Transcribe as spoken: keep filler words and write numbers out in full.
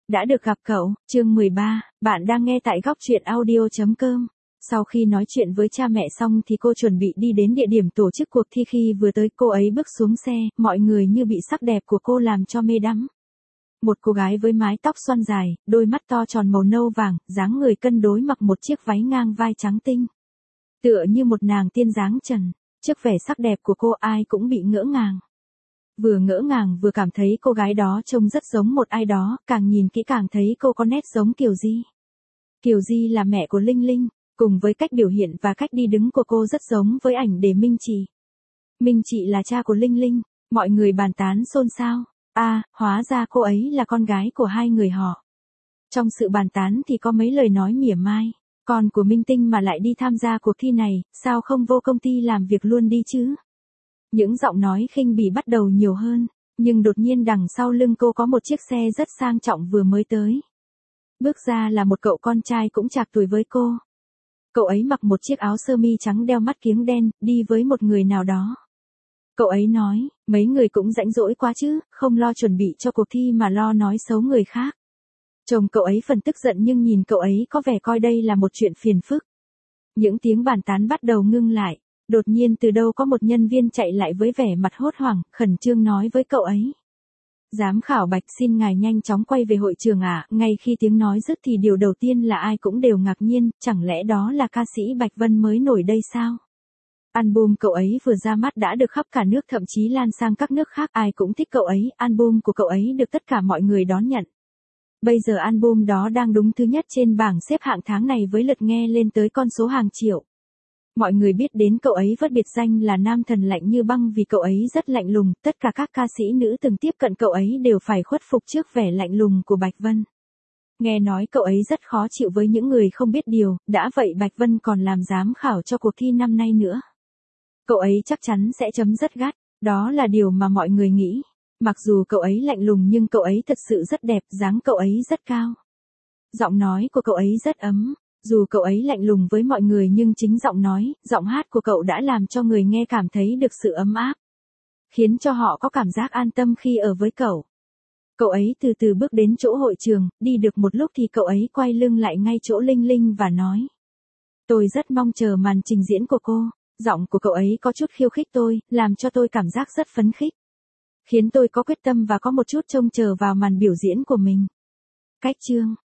Đã được gặp cậu, chương mười ba, bạn đang nghe tại góc truyện audio chấm com. Sau khi nói chuyện với cha mẹ xong thì cô chuẩn bị đi đến địa điểm tổ chức cuộc thi. Khi vừa tới cô ấy bước xuống xe, mọi người như bị sắc đẹp của cô làm cho mê đắm. Một cô gái với mái tóc xoăn dài, đôi mắt to tròn màu nâu vàng, dáng người cân đối mặc một chiếc váy ngang vai trắng tinh. Tựa như một nàng tiên dáng trần, trước vẻ sắc đẹp của cô ai cũng bị ngỡ ngàng. Vừa ngỡ ngàng vừa cảm thấy cô gái đó trông rất giống một ai đó, càng nhìn kỹ càng thấy cô có nét giống Kiều Di. Kiều Di là mẹ của Linh Linh, cùng với cách biểu hiện và cách đi đứng của cô rất giống với ảnh để Minh Trì. Minh Trì là cha của Linh Linh, mọi người bàn tán xôn xao. A, à, hóa ra cô ấy là con gái của hai người họ. Trong sự bàn tán thì có mấy lời nói mỉa mai. Con của Minh Tinh mà lại đi tham gia cuộc thi này, sao không vô công ty làm việc luôn đi chứ? Những giọng nói khinh bỉ bắt đầu nhiều hơn, nhưng đột nhiên đằng sau lưng cô có một chiếc xe rất sang trọng vừa mới tới. Bước ra là một cậu con trai cũng trạc tuổi với cô. Cậu ấy mặc một chiếc áo sơ mi trắng đeo mắt kiếng đen, đi với một người nào đó. Cậu ấy nói, mấy người cũng rãnh rỗi quá chứ, không lo chuẩn bị cho cuộc thi mà lo nói xấu người khác. Chồng cậu ấy phần tức giận nhưng nhìn cậu ấy có vẻ coi đây là một chuyện phiền phức. Những tiếng bàn tán bắt đầu ngưng lại. Đột nhiên từ đâu có một nhân viên chạy lại với vẻ mặt hốt hoảng, khẩn trương nói với cậu ấy. Giám khảo Bạch xin ngài nhanh chóng quay về hội trường ạ. À. Ngay khi tiếng nói dứt thì điều đầu tiên là ai cũng đều ngạc nhiên, chẳng lẽ đó là ca sĩ Bạch Vân mới nổi đây sao? Album cậu ấy vừa ra mắt đã được khắp cả nước, thậm chí lan sang các nước khác, ai cũng thích cậu ấy, album của cậu ấy được tất cả mọi người đón nhận. Bây giờ album đó đang đúng thứ nhất trên bảng xếp hạng tháng này với lượt nghe lên tới con số hàng triệu. Mọi người biết đến cậu ấy vất biệt danh là nam thần lạnh như băng vì cậu ấy rất lạnh lùng, tất cả các ca sĩ nữ từng tiếp cận cậu ấy đều phải khuất phục trước vẻ lạnh lùng của Bạch Vân. Nghe nói cậu ấy rất khó chịu với những người không biết điều, đã vậy Bạch Vân còn làm giám khảo cho cuộc thi năm nay nữa. Cậu ấy chắc chắn sẽ chấm rất gắt, đó là điều mà mọi người nghĩ. Mặc dù cậu ấy lạnh lùng nhưng cậu ấy thật sự rất đẹp, dáng cậu ấy rất cao. Giọng nói của cậu ấy rất ấm. Dù cậu ấy lạnh lùng với mọi người nhưng chính giọng nói, giọng hát của cậu đã làm cho người nghe cảm thấy được sự ấm áp. Khiến cho họ có cảm giác an tâm khi ở với cậu. Cậu ấy từ từ bước đến chỗ hội trường, đi được một lúc thì cậu ấy quay lưng lại ngay chỗ Linh Linh và nói. Tôi rất mong chờ màn trình diễn của cô. Giọng của cậu ấy có chút khiêu khích tôi, làm cho tôi cảm giác rất phấn khích. Khiến tôi có quyết tâm và có một chút trông chờ vào màn biểu diễn của mình. Cách chương